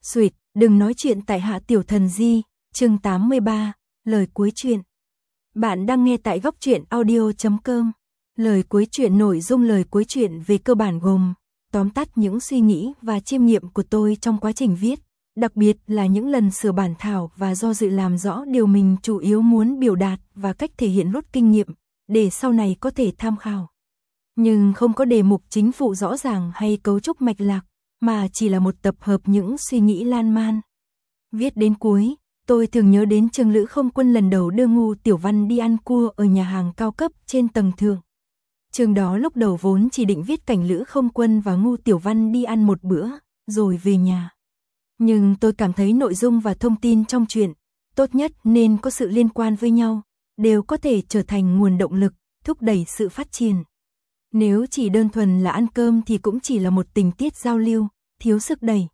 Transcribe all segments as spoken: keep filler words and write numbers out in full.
Xuyệt, đừng nói chuyện tại Hạ Tiểu Thần Di, chương tám mươi ba, lời cuối truyện. Bạn đang nghe tại góc truyện audio chấm com. Lời cuối truyện. Nội dung lời cuối truyện về cơ bản gồm tóm tắt những suy nghĩ và chiêm nghiệm của tôi trong quá trình viết, đặc biệt là những lần sửa bản thảo và do dự làm rõ điều mình chủ yếu muốn biểu đạt và cách thể hiện rút kinh nghiệm, để sau này có thể tham khảo. Nhưng không có đề mục chính phụ rõ ràng hay cấu trúc mạch lạc, mà chỉ là một tập hợp những suy nghĩ lan man. Viết đến cuối, tôi thường nhớ đến Trương Lữ Không Quân lần đầu đưa Ngu Tiểu Văn đi ăn cua ở nhà hàng cao cấp trên tầng thượng. Chương đó lúc đầu vốn chỉ định viết cảnh Lữ Không Quân và Ngu Tiểu Văn đi ăn một bữa, rồi về nhà. Nhưng tôi cảm thấy nội dung và thông tin trong truyện, tốt nhất nên có sự liên quan với nhau, đều có thể trở thành nguồn động lực, thúc đẩy sự phát triển. Nếu chỉ đơn thuần là ăn cơm thì cũng chỉ là một tình tiết giao lưu, thiếu sức đẩy.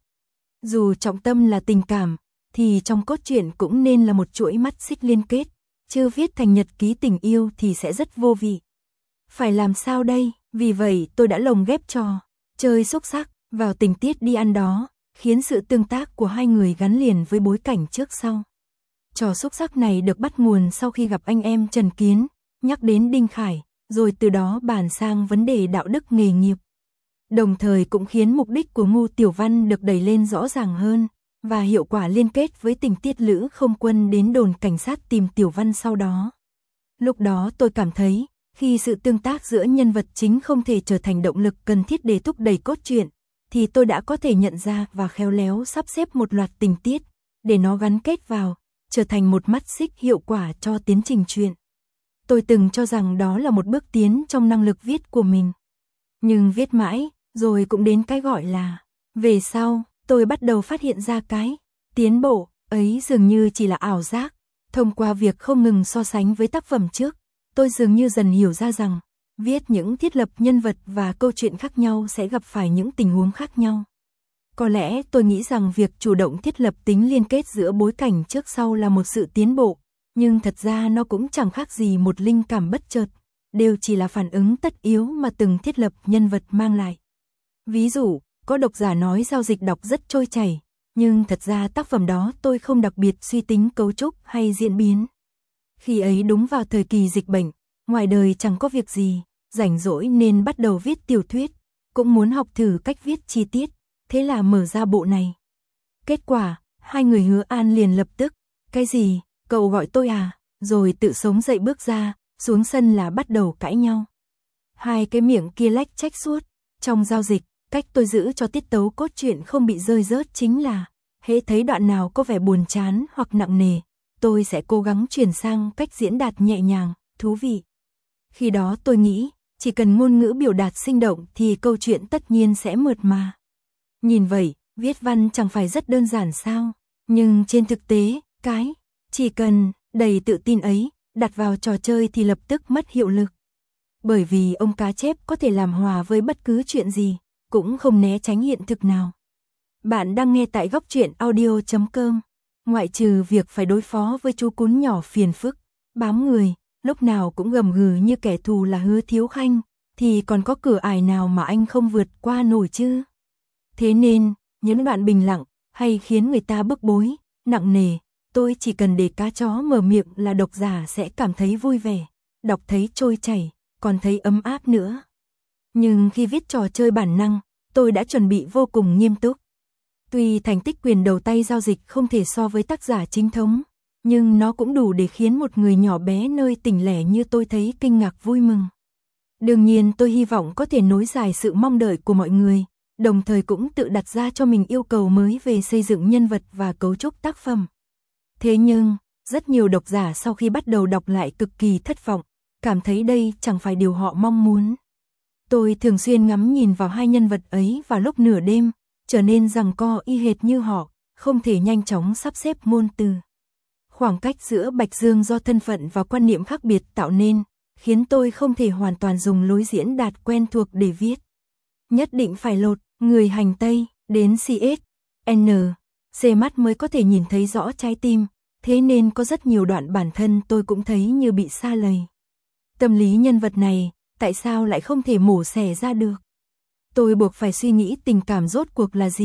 Dù trọng tâm là tình cảm, thì trong cốt truyện cũng nên là một chuỗi mắt xích liên kết, chứ viết thành nhật ký tình yêu thì sẽ rất vô vị. Phải làm sao đây? Vì vậy tôi đã lồng ghép trò chơi xúc xắc vào tình tiết đi ăn đó, khiến sự tương tác của hai người gắn liền với bối cảnh trước sau. Trò xúc xắc này được bắt nguồn sau khi gặp anh em Trần Kiến, nhắc đến Đinh Khải, rồi từ đó bàn sang vấn đề đạo đức nghề nghiệp. Đồng thời cũng khiến mục đích của Ngu Tiểu Văn được đẩy lên rõ ràng hơn, và hiệu quả liên kết với tình tiết Lữ Không Quân đến đồn cảnh sát tìm Tiểu Văn sau đó. Lúc đó tôi cảm thấy, khi sự tương tác giữa nhân vật chính không thể trở thành động lực cần thiết để thúc đẩy cốt truyện, thì tôi đã có thể nhận ra và khéo léo sắp xếp một loạt tình tiết, để nó gắn kết vào, trở thành một mắt xích hiệu quả cho tiến trình truyện. Tôi từng cho rằng đó là một bước tiến trong năng lực viết của mình. Nhưng viết mãi, rồi cũng đến cái gọi là về sau, tôi bắt đầu phát hiện ra cái tiến bộ ấy dường như chỉ là ảo giác. Thông qua việc không ngừng so sánh với tác phẩm trước, tôi dường như dần hiểu ra rằng, viết những thiết lập nhân vật và câu chuyện khác nhau sẽ gặp phải những tình huống khác nhau. Có lẽ tôi nghĩ rằng việc chủ động thiết lập tính liên kết giữa bối cảnh trước sau là một sự tiến bộ, nhưng thật ra nó cũng chẳng khác gì một linh cảm bất chợt, đều chỉ là phản ứng tất yếu mà từng thiết lập nhân vật mang lại. Ví dụ, có độc giả nói giao dịch đọc rất trôi chảy, nhưng thật ra tác phẩm đó tôi không đặc biệt suy tính cấu trúc hay diễn biến. Khi ấy đúng vào thời kỳ dịch bệnh, ngoài đời chẳng có việc gì, rảnh rỗi nên bắt đầu viết tiểu thuyết, cũng muốn học thử cách viết chi tiết, thế là mở ra bộ này. Kết quả, hai người Hứa An liền lập tức, cái gì, cậu gọi tôi à, rồi tự sống dậy bước ra, xuống sân là bắt đầu cãi nhau. Hai cái miệng kia lách trách suốt, trong giao dịch, cách tôi giữ cho tiết tấu cốt truyện không bị rơi rớt chính là, hễ thấy đoạn nào có vẻ buồn chán hoặc nặng nề, tôi sẽ cố gắng chuyển sang cách diễn đạt nhẹ nhàng, thú vị. Khi đó tôi nghĩ, chỉ cần ngôn ngữ biểu đạt sinh động thì câu chuyện tất nhiên sẽ mượt mà. Nhìn vậy, viết văn chẳng phải rất đơn giản sao, nhưng trên thực tế, cái chỉ cần đầy tự tin ấy, đặt vào trò chơi thì lập tức mất hiệu lực. Bởi vì ông cá chép có thể làm hòa với bất cứ chuyện gì, cũng không né tránh hiện thực nào. Bạn đang nghe tại góc truyện audio chấm com. Ngoại trừ việc phải đối phó với chú cún nhỏ phiền phức, bám người, lúc nào cũng gầm gừ như kẻ thù là Hứa Thiếu Khanh, thì còn có cửa ải nào mà anh không vượt qua nổi chứ? Thế nên, những đoạn bình lặng, hay khiến người ta bức bối, nặng nề, tôi chỉ cần để cá chó mở miệng là độc giả sẽ cảm thấy vui vẻ, đọc thấy trôi chảy, còn thấy ấm áp nữa. Nhưng khi viết trò chơi bản năng, tôi đã chuẩn bị vô cùng nghiêm túc. Tuy thành tích quyền đầu tay giao dịch không thể so với tác giả chính thống, nhưng nó cũng đủ để khiến một người nhỏ bé nơi tỉnh lẻ như tôi thấy kinh ngạc vui mừng. Đương nhiên tôi hy vọng có thể nối dài sự mong đợi của mọi người, đồng thời cũng tự đặt ra cho mình yêu cầu mới về xây dựng nhân vật và cấu trúc tác phẩm. Thế nhưng, rất nhiều độc giả sau khi bắt đầu đọc lại cực kỳ thất vọng, cảm thấy đây chẳng phải điều họ mong muốn. Tôi thường xuyên ngắm nhìn vào hai nhân vật ấy vào lúc nửa đêm, trở nên giằng co y hệt như họ, không thể nhanh chóng sắp xếp ngôn từ. Khoảng cách giữa Bạch Dương do thân phận và quan niệm khác biệt tạo nên, khiến tôi không thể hoàn toàn dùng lối diễn đạt quen thuộc để viết. Nhất định phải lột người hành tây đến xê ét, en, xê mắt mới có thể nhìn thấy rõ trái tim, thế nên có rất nhiều đoạn bản thân tôi cũng thấy như bị sa lầy. Tâm lý nhân vật này, tại sao lại không thể mổ xẻ ra được? Tôi buộc phải suy nghĩ tình cảm rốt cuộc là gì,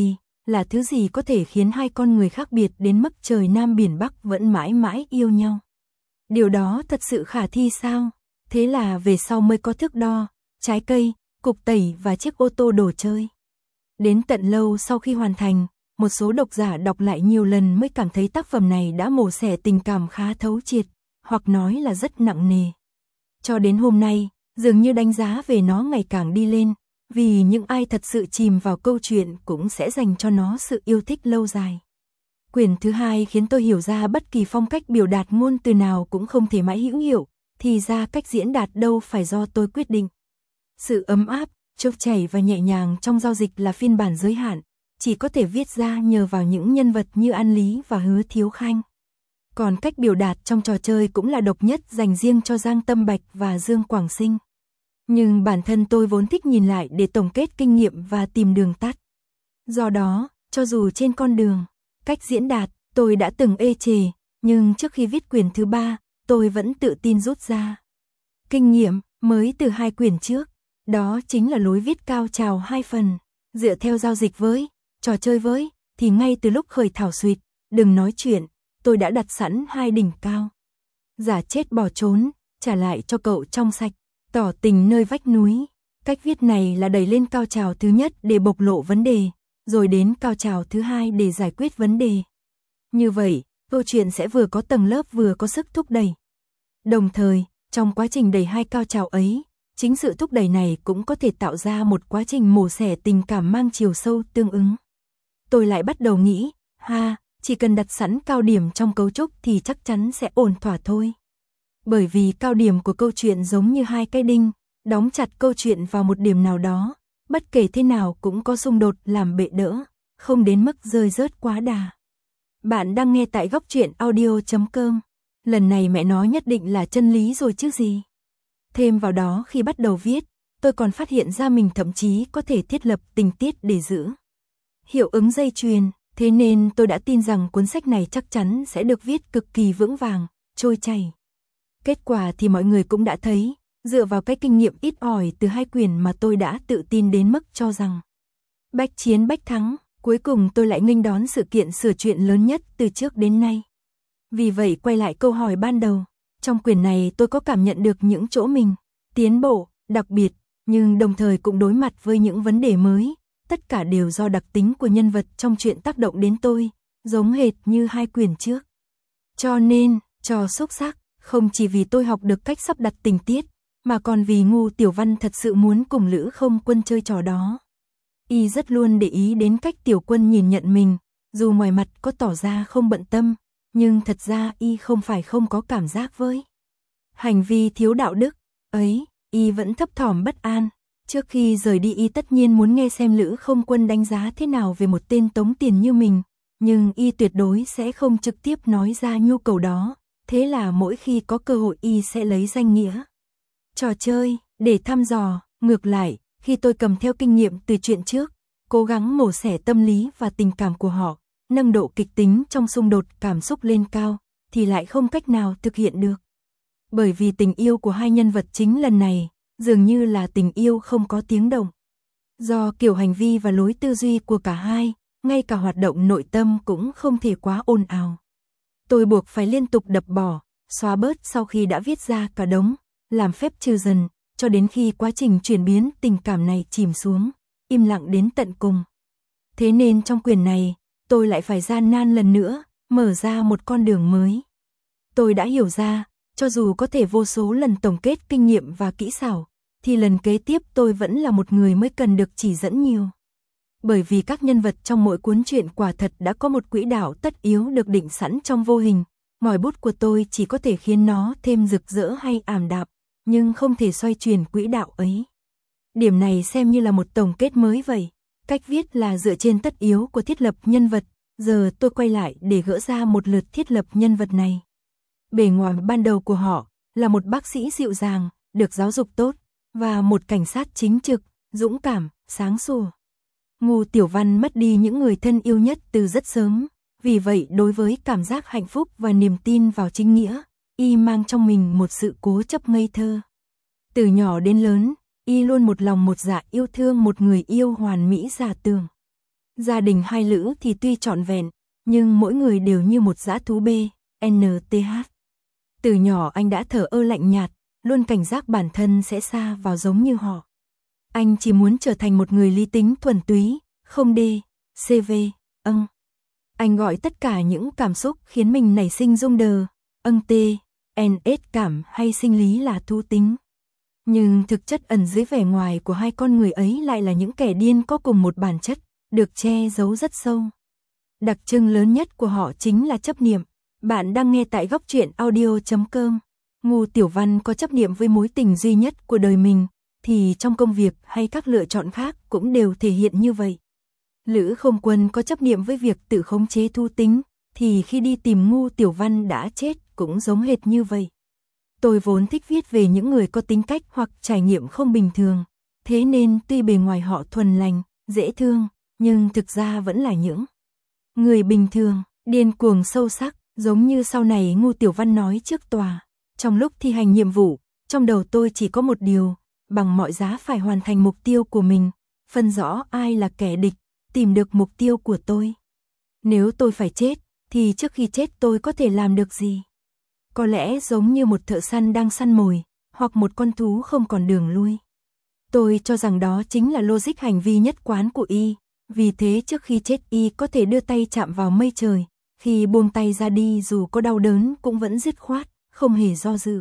là thứ gì có thể khiến hai con người khác biệt đến mức trời Nam biển Bắc vẫn mãi mãi yêu nhau? Điều đó thật sự khả thi sao? Thế là về sau mới có thước đo, trái cây, cục tẩy và chiếc ô tô đồ chơi. Đến tận lâu sau khi hoàn thành, một số độc giả đọc lại nhiều lần mới cảm thấy tác phẩm này đã mổ xẻ tình cảm khá thấu triệt, hoặc nói là rất nặng nề. Cho đến hôm nay, dường như đánh giá về nó ngày càng đi lên, vì những ai thật sự chìm vào câu chuyện cũng sẽ dành cho nó sự yêu thích lâu dài. Quyển thứ hai khiến tôi hiểu ra bất kỳ phong cách biểu đạt ngôn từ nào cũng không thể mãi hữu hiệu, thì ra cách diễn đạt đâu phải do tôi quyết định. Sự ấm áp, trôi chảy và nhẹ nhàng trong giao dịch là phiên bản giới hạn, chỉ có thể viết ra nhờ vào những nhân vật như An Lý và Hứa Thiếu Khanh. Còn cách biểu đạt trong trò chơi cũng là độc nhất dành riêng cho Giang Tâm Bạch và Dương Quảng Sinh. Nhưng bản thân tôi vốn thích nhìn lại để tổng kết kinh nghiệm và tìm đường tắt. Do đó, cho dù trên con đường, cách diễn đạt, tôi đã từng ê chề, nhưng trước khi viết quyển thứ ba, tôi vẫn tự tin rút ra kinh nghiệm mới từ hai quyển trước. Đó chính là lối viết cao trào hai phần, dựa theo giao dịch với, trò chơi với, thì ngay từ lúc khởi thảo suýt, đừng nói chuyện, tôi đã đặt sẵn hai đỉnh cao. Giả chết bỏ trốn, trả lại cho cậu trong sạch, tỏ tình nơi vách núi. Cách viết này là đẩy lên cao trào thứ nhất để bộc lộ vấn đề, rồi đến cao trào thứ hai để giải quyết vấn đề. Như vậy, câu chuyện sẽ vừa có tầng lớp vừa có sức thúc đẩy. Đồng thời, trong quá trình đẩy hai cao trào ấy, chính sự thúc đẩy này cũng có thể tạo ra một quá trình mổ xẻ tình cảm mang chiều sâu tương ứng. Tôi lại bắt đầu nghĩ, ha, chỉ cần đặt sẵn cao điểm trong cấu trúc thì chắc chắn sẽ ổn thỏa thôi. Bởi vì cao điểm của câu chuyện giống như hai cái đinh, đóng chặt câu chuyện vào một điểm nào đó, bất kể thế nào cũng có xung đột làm bệ đỡ, không đến mức rơi rớt quá đà. Bạn đang nghe tại góc truyện audio chấm com. Lần này mẹ nói nhất định là chân lý rồi chứ gì. Thêm vào đó khi bắt đầu viết, tôi còn phát hiện ra mình thậm chí có thể thiết lập tình tiết để giữ hiệu ứng dây chuyền, thế nên tôi đã tin rằng cuốn sách này chắc chắn sẽ được viết cực kỳ vững vàng, trôi chảy. Kết quả thì mọi người cũng đã thấy, dựa vào cái kinh nghiệm ít ỏi từ hai quyển mà tôi đã tự tin đến mức cho rằng bách chiến bách thắng, cuối cùng tôi lại nghênh đón sự kiện sửa chuyện lớn nhất từ trước đến nay. Vì vậy quay lại câu hỏi ban đầu, trong quyển này tôi có cảm nhận được những chỗ mình tiến bộ, đặc biệt, nhưng đồng thời cũng đối mặt với những vấn đề mới, tất cả đều do đặc tính của nhân vật trong truyện tác động đến tôi, giống hệt như hai quyển trước. Cho nên, trò xúc sắc, không chỉ vì tôi học được cách sắp đặt tình tiết, mà còn vì Ngu Tiểu Văn thật sự muốn cùng Lữ Không Quân chơi trò đó. Y rất luôn để ý đến cách Tiểu Quân nhìn nhận mình, dù ngoài mặt có tỏ ra không bận tâm, nhưng thật ra Y không phải không có cảm giác với hành vi thiếu đạo đức ấy, Y vẫn thấp thỏm bất an. Trước khi rời đi Y tất nhiên muốn nghe xem Lữ Không Quân đánh giá thế nào về một tên tống tiền như mình, nhưng Y tuyệt đối sẽ không trực tiếp nói ra nhu cầu đó, thế là mỗi khi có cơ hội Y sẽ lấy danh nghĩa trò chơi để thăm dò. Ngược lại, khi tôi cầm theo kinh nghiệm từ chuyện trước, cố gắng mổ xẻ tâm lý và tình cảm của họ, nâng độ kịch tính trong xung đột cảm xúc lên cao, thì lại không cách nào thực hiện được. Bởi vì tình yêu của hai nhân vật chính lần này, dường như là tình yêu không có tiếng động. Do kiểu hành vi và lối tư duy của cả hai, ngay cả hoạt động nội tâm cũng không thể quá ồn ào. Tôi buộc phải liên tục đập bỏ, xóa bớt sau khi đã viết ra cả đống, làm phép trừ dần, cho đến khi quá trình chuyển biến tình cảm này chìm xuống, im lặng đến tận cùng. Thế nên trong quyển này, tôi lại phải gian nan lần nữa, mở ra một con đường mới. Tôi đã hiểu ra, cho dù có thể vô số lần tổng kết kinh nghiệm và kỹ xảo, thì lần kế tiếp tôi vẫn là một người mới cần được chỉ dẫn nhiều. Bởi vì các nhân vật trong mỗi cuốn truyện quả thật đã có một quỹ đạo tất yếu được định sẵn trong vô hình, ngòi bút của tôi chỉ có thể khiến nó thêm rực rỡ hay ảm đạm, nhưng không thể xoay chuyển quỹ đạo ấy. Điểm này xem như là một tổng kết mới vậy. Cách viết là dựa trên tất yếu của thiết lập nhân vật, giờ tôi quay lại để gỡ ra một lượt thiết lập nhân vật này. Bề ngoài ban đầu của họ là một bác sĩ dịu dàng, được giáo dục tốt, và một cảnh sát chính trực, dũng cảm, sáng sủa. Ngu Tiểu Văn mất đi những người thân yêu nhất từ rất sớm, vì vậy đối với cảm giác hạnh phúc và niềm tin vào chính nghĩa, Y mang trong mình một sự cố chấp ngây thơ. Từ nhỏ đến lớn, Y luôn một lòng một dạ yêu thương một người yêu hoàn mỹ giả tưởng. Gia đình hai Lữ thì tuy trọn vẹn, nhưng mỗi người đều như một dã thú B, en tê hát. Từ nhỏ anh đã thờ ơ lạnh nhạt, luôn cảnh giác bản thân sẽ sa vào giống như họ. Anh chỉ muốn trở thành một người lý tính thuần túy, không D, xê vê, âng. Anh gọi tất cả những cảm xúc khiến mình nảy sinh rung đờ, âng tê, en ét cảm hay sinh lý là thú tính. Nhưng thực chất ẩn dưới vẻ ngoài của hai con người ấy lại là những kẻ điên có cùng một bản chất, được che giấu rất sâu. Đặc trưng lớn nhất của họ chính là chấp niệm. Bạn đang nghe tại góc truyện audio chấm com. Ngô Tiểu Văn có chấp niệm với mối tình duy nhất của đời mình, thì trong công việc hay các lựa chọn khác cũng đều thể hiện như vậy. Lữ Không Quân có chấp niệm với việc tự khống chế thú tính, thì khi đi tìm Ngô Tiểu Văn đã chết cũng giống hệt như vậy. Tôi vốn thích viết về những người có tính cách hoặc trải nghiệm không bình thường, thế nên tuy bề ngoài họ thuần lành, dễ thương, nhưng thực ra vẫn là những người bình thường, điên cuồng sâu sắc, giống như sau này Ngô Tiểu Văn nói trước tòa. Trong lúc thi hành nhiệm vụ, trong đầu tôi chỉ có một điều, bằng mọi giá phải hoàn thành mục tiêu của mình, phân rõ ai là kẻ địch, tìm được mục tiêu của tôi. Nếu tôi phải chết, thì trước khi chết tôi có thể làm được gì? Có lẽ giống như một thợ săn đang săn mồi, hoặc một con thú không còn đường lui. Tôi cho rằng đó chính là logic hành vi nhất quán của y, vì thế trước khi chết y có thể đưa tay chạm vào mây trời, khi buông tay ra đi dù có đau đớn cũng vẫn dứt khoát, không hề do dự.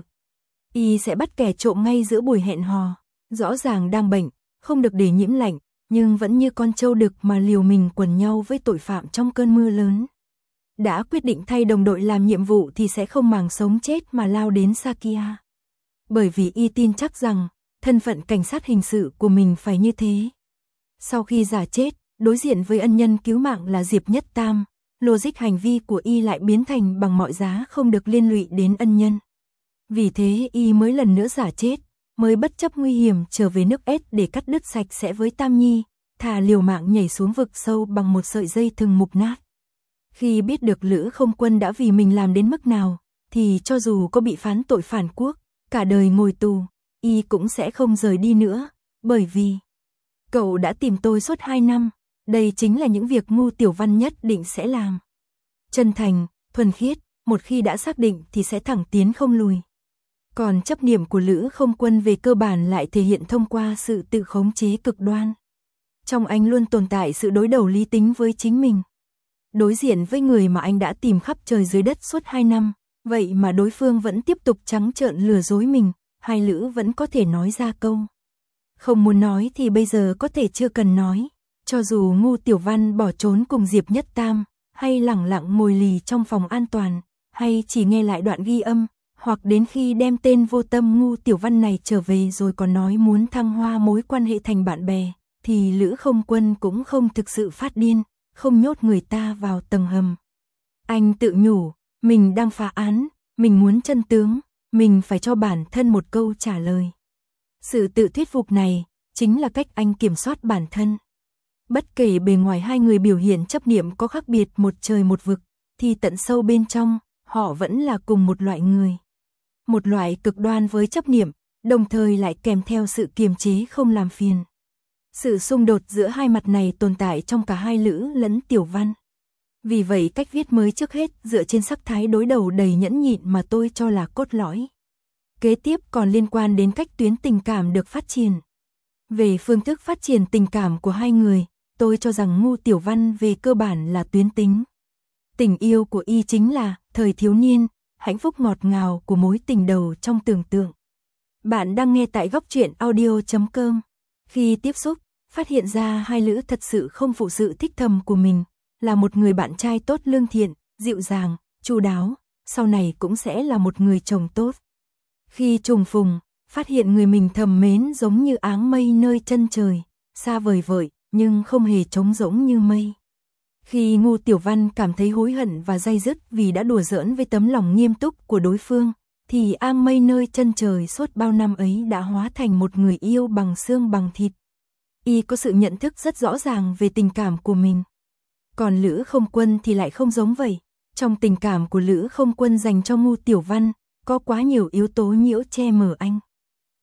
Y sẽ bắt kẻ trộm ngay giữa buổi hẹn hò, rõ ràng đang bệnh, không được để nhiễm lạnh, nhưng vẫn như con trâu đực mà liều mình quần nhau với tội phạm trong cơn mưa lớn. Đã quyết định thay đồng đội làm nhiệm vụ thì sẽ không màng sống chết mà lao đến Sakia. Bởi vì y tin chắc rằng, thân phận cảnh sát hình sự của mình phải như thế. Sau khi giả chết, đối diện với ân nhân cứu mạng là Diệp Nhất Tam, logic hành vi của y lại biến thành bằng mọi giá không được liên lụy đến ân nhân. Vì thế y mới lần nữa giả chết, mới bất chấp nguy hiểm trở về nước S để cắt đứt sạch sẽ với Tam Nhi, thà liều mạng nhảy xuống vực sâu bằng một sợi dây thừng mục nát. Khi biết được Lữ Không Quân đã vì mình làm đến mức nào, thì cho dù có bị phán tội phản quốc, cả đời ngồi tù, y cũng sẽ không rời đi nữa, bởi vì cậu đã tìm tôi suốt hai năm, đây chính là những việc Ngô Tiểu Văn nhất định sẽ làm. Chân thành, thuần khiết, một khi đã xác định thì sẽ thẳng tiến không lùi. Còn chấp niệm của Lữ Không Quân về cơ bản lại thể hiện thông qua sự tự khống chế cực đoan. Trong anh luôn tồn tại sự đối đầu lý tính với chính mình. Đối diện với người mà anh đã tìm khắp trời dưới đất suốt hai năm, vậy mà đối phương vẫn tiếp tục trắng trợn lừa dối mình, hai Lữ vẫn có thể nói ra câu. Không muốn nói thì bây giờ có thể chưa cần nói, cho dù Ngô Tiểu Văn bỏ trốn cùng Diệp Nhất Tam, hay lẳng lặng ngồi lì trong phòng an toàn, hay chỉ nghe lại đoạn ghi âm, hoặc đến khi đem tên vô tâm Ngô Tiểu Văn này trở về rồi còn nói muốn thăng hoa mối quan hệ thành bạn bè, thì Lữ Không Quân cũng không thực sự phát điên, không nhốt người ta vào tầng hầm. Anh tự nhủ, mình đang phá án, mình muốn chân tướng, mình phải cho bản thân một câu trả lời. Sự tự thuyết phục này, chính là cách anh kiểm soát bản thân. Bất kể bề ngoài hai người biểu hiện chấp niệm có khác biệt một trời một vực, thì tận sâu bên trong, họ vẫn là cùng một loại người. Một loại cực đoan với chấp niệm, đồng thời lại kèm theo sự kiềm chế không làm phiền. Sự xung đột giữa hai mặt này tồn tại trong cả hai Lữ lẫn Tiểu Văn. Vì vậy cách viết mới trước hết dựa trên sắc thái đối đầu đầy nhẫn nhịn mà tôi cho là cốt lõi. Kế tiếp còn liên quan đến cách tuyến tình cảm được phát triển. Về phương thức phát triển tình cảm của hai người, tôi cho rằng Ngô Tiểu Văn về cơ bản là tuyến tính. Tình yêu của y chính là thời thiếu niên, hạnh phúc ngọt ngào của mối tình đầu trong tưởng tượng. Bạn đang nghe tại góc truyện audio chấm com. Khi tiếp xúc, phát hiện ra hai Lữ thật sự không phụ sự thích thầm của mình, là một người bạn trai tốt lương thiện, dịu dàng, chu đáo, sau này cũng sẽ là một người chồng tốt. Khi trùng phùng, phát hiện người mình thầm mến giống như áng mây nơi chân trời, xa vời vợi, nhưng không hề trống rỗng như mây. Khi Ngô Tiểu Văn cảm thấy hối hận và day dứt vì đã đùa giỡn với tấm lòng nghiêm túc của đối phương, thì áng mây nơi chân trời suốt bao năm ấy đã hóa thành một người yêu bằng xương bằng thịt. Y có sự nhận thức rất rõ ràng về tình cảm của mình. Còn Lữ Không Quân thì lại không giống vậy. Trong tình cảm của Lữ Không Quân dành cho Ngô Tiểu Văn, có quá nhiều yếu tố nhiễu che mờ anh.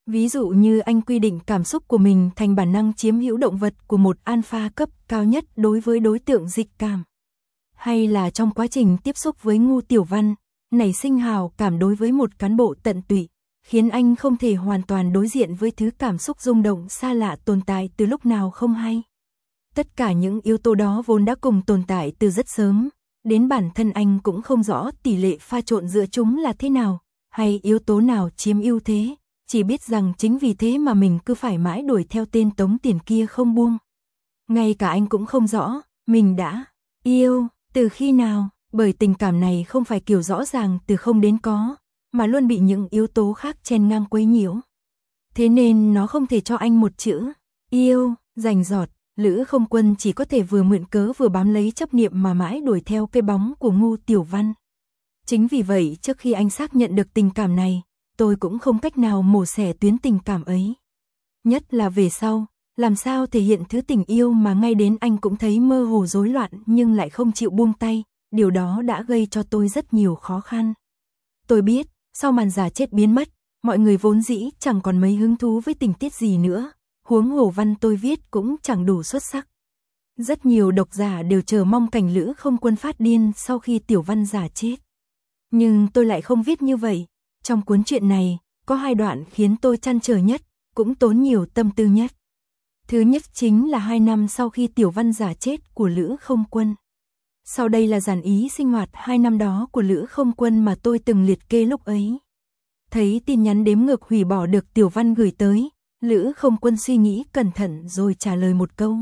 Ví dụ như anh quy định cảm xúc của mình thành bản năng chiếm hữu động vật của một alpha cấp cao nhất đối với đối tượng dịch cảm. Hay là trong quá trình tiếp xúc với Ngô Tiểu Văn, nảy sinh hào cảm đối với một cán bộ tận tụy, khiến anh không thể hoàn toàn đối diện với thứ cảm xúc rung động xa lạ tồn tại từ lúc nào không hay. Tất cả những yếu tố đó vốn đã cùng tồn tại từ rất sớm, đến bản thân anh cũng không rõ tỷ lệ pha trộn giữa chúng là thế nào, hay yếu tố nào chiếm ưu thế, chỉ biết rằng chính vì thế mà mình cứ phải mãi đuổi theo tên Tống Tiền kia không buông. Ngay cả anh cũng không rõ, mình đã yêu từ khi nào, bởi tình cảm này không phải kiểu rõ ràng từ không đến có, mà luôn bị những yếu tố khác chen ngang quấy nhiễu. Thế nên nó không thể cho anh một chữ yêu rành rọt. Lữ Không Quân chỉ có thể vừa mượn cớ vừa bám lấy chấp niệm mà mãi đuổi theo cái bóng của Ngô Tiểu Văn. Chính vì vậy trước khi anh xác nhận được tình cảm này, tôi cũng không cách nào mổ xẻ tuyến tình cảm ấy. Nhất là về sau, làm sao thể hiện thứ tình yêu mà ngay đến anh cũng thấy mơ hồ rối loạn nhưng lại không chịu buông tay, điều đó đã gây cho tôi rất nhiều khó khăn. Tôi biết, sau màn giả chết biến mất, mọi người vốn dĩ chẳng còn mấy hứng thú với tình tiết gì nữa. Huống hồ văn tôi viết cũng chẳng đủ xuất sắc. Rất nhiều độc giả đều chờ mong cảnh Lữ Không Quân phát điên sau khi Tiểu Văn giả chết. Nhưng tôi lại không viết như vậy. Trong cuốn truyện này, có hai đoạn khiến tôi trăn trở nhất, cũng tốn nhiều tâm tư nhất. Thứ nhất chính là hai năm sau khi Tiểu Văn giả chết của Lữ Không Quân. Sau đây là dàn ý sinh hoạt hai năm đó của Lữ Không Quân mà tôi từng liệt kê lúc ấy. Thấy tin nhắn đếm ngược hủy bỏ được Tiểu Văn gửi tới, Lữ Không Quân suy nghĩ cẩn thận rồi trả lời một câu.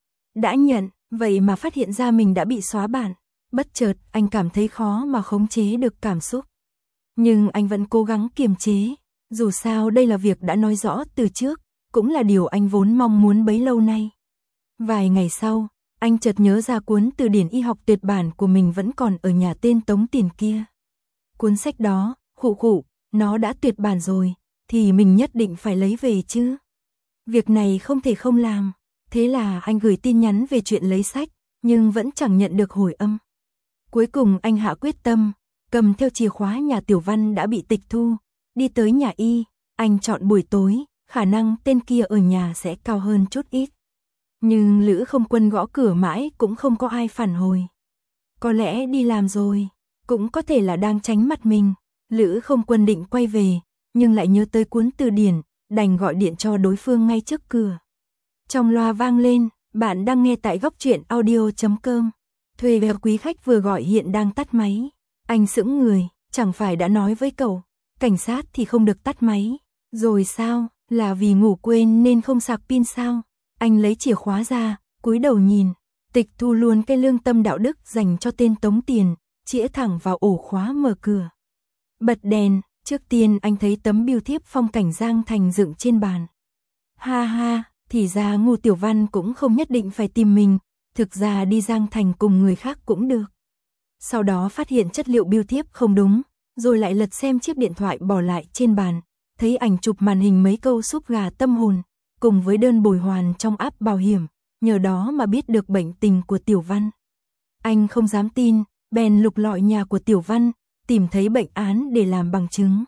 Đã nhận, vậy mà phát hiện ra mình đã bị xóa bản. Bất chợt, anh cảm thấy khó mà khống chế được cảm xúc. Nhưng anh vẫn cố gắng kiềm chế. Dù sao đây là việc đã nói rõ từ trước, cũng là điều anh vốn mong muốn bấy lâu nay. Vài ngày sau, anh chợt nhớ ra cuốn từ điển y học tuyệt bản của mình vẫn còn ở nhà tên Tống Tiền kia. Cuốn sách đó, khụ khụ, nó đã tuyệt bản rồi. Thì mình nhất định phải lấy về chứ. Việc này không thể không làm. Thế là anh gửi tin nhắn về chuyện lấy sách, nhưng vẫn chẳng nhận được hồi âm. Cuối cùng anh hạ quyết tâm, cầm theo chìa khóa nhà Tiểu Văn đã bị tịch thu, đi tới nhà y, anh chọn buổi tối, khả năng tên kia ở nhà sẽ cao hơn chút ít. Nhưng Lữ Không Quân gõ cửa mãi cũng không có ai phản hồi. Có lẽ đi làm rồi, cũng có thể là đang tránh mặt mình. Lữ Không Quân định quay về, nhưng lại nhớ tới cuốn từ điển, đành gọi điện cho đối phương ngay trước cửa. Trong loa vang lên, bạn đang nghe tại góc truyện audio chấm com. Thuê về quý khách vừa gọi hiện đang tắt máy. Anh sững người, chẳng phải đã nói với cậu, cảnh sát thì không được tắt máy. Rồi sao, là vì ngủ quên nên không sạc pin sao? Anh lấy chìa khóa ra, cúi đầu nhìn, tịch thu luôn cái lương tâm đạo đức dành cho tên Tống Tiền, chĩa thẳng vào ổ khóa mở cửa. Bật đèn. Trước tiên anh thấy tấm bưu thiếp phong cảnh Giang Thành dựng trên bàn. Ha ha, thì ra Ngô Tiểu Văn cũng không nhất định phải tìm mình, thực ra đi Giang Thành cùng người khác cũng được. Sau đó phát hiện chất liệu bưu thiếp không đúng, rồi lại lật xem chiếc điện thoại bỏ lại trên bàn, thấy ảnh chụp màn hình mấy câu súp gà tâm hồn, cùng với đơn bồi hoàn trong app bảo hiểm, nhờ đó mà biết được bệnh tình của Tiểu Văn. Anh không dám tin, bèn lục lọi nhà của Tiểu Văn, tìm thấy bệnh án để làm bằng chứng.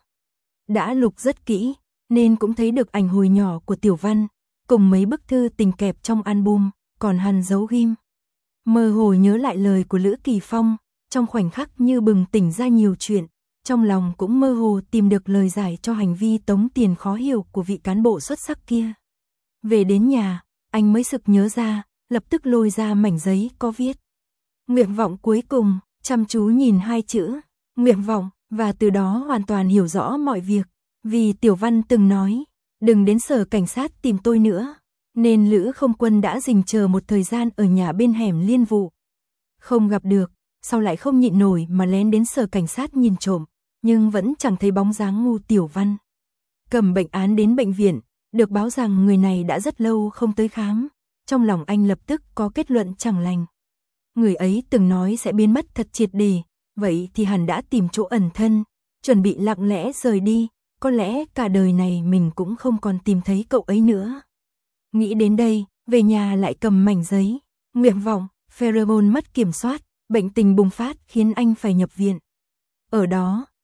Đã lục rất kỹ, nên cũng thấy được ảnh hồi nhỏ của Tiểu Văn, cùng mấy bức thư tình kẹp trong album, còn hằn dấu ghim. Mơ hồ nhớ lại lời của Lữ Kỳ Phong, trong khoảnh khắc như bừng tỉnh ra nhiều chuyện, trong lòng cũng mơ hồ tìm được lời giải cho hành vi tống tiền khó hiểu của vị cán bộ xuất sắc kia. Về đến nhà, anh mới sực nhớ ra, lập tức lôi ra mảnh giấy có viết. Nguyện vọng cuối cùng, chăm chú nhìn hai chữ, nguyện vọng, và từ đó hoàn toàn hiểu rõ mọi việc. Vì Tiểu Văn từng nói, đừng đến sở cảnh sát tìm tôi nữa, nên Lữ Không Quân đã dình chờ một thời gian ở nhà bên hẻm Liên Vụ. Không gặp được, sau lại không nhịn nổi mà lén đến sở cảnh sát nhìn trộm, nhưng vẫn chẳng thấy bóng dáng Ngô Tiểu Văn. Cầm bệnh án đến bệnh viện, được báo rằng người này đã rất lâu không tới khám, trong lòng anh lập tức có kết luận chẳng lành. Người ấy từng nói sẽ biến mất thật triệt để, vậy thì hẳn đã tìm chỗ ẩn thân, chuẩn bị lặng lẽ rời đi, có lẽ cả đời này mình cũng không còn tìm thấy cậu ấy nữa. Nghĩ đến đây, về nhà lại cầm mảnh giấy, nguyện vọng, pheromone mất kiểm soát, bệnh tình bùng phát khiến anh phải nhập viện. Ở đó,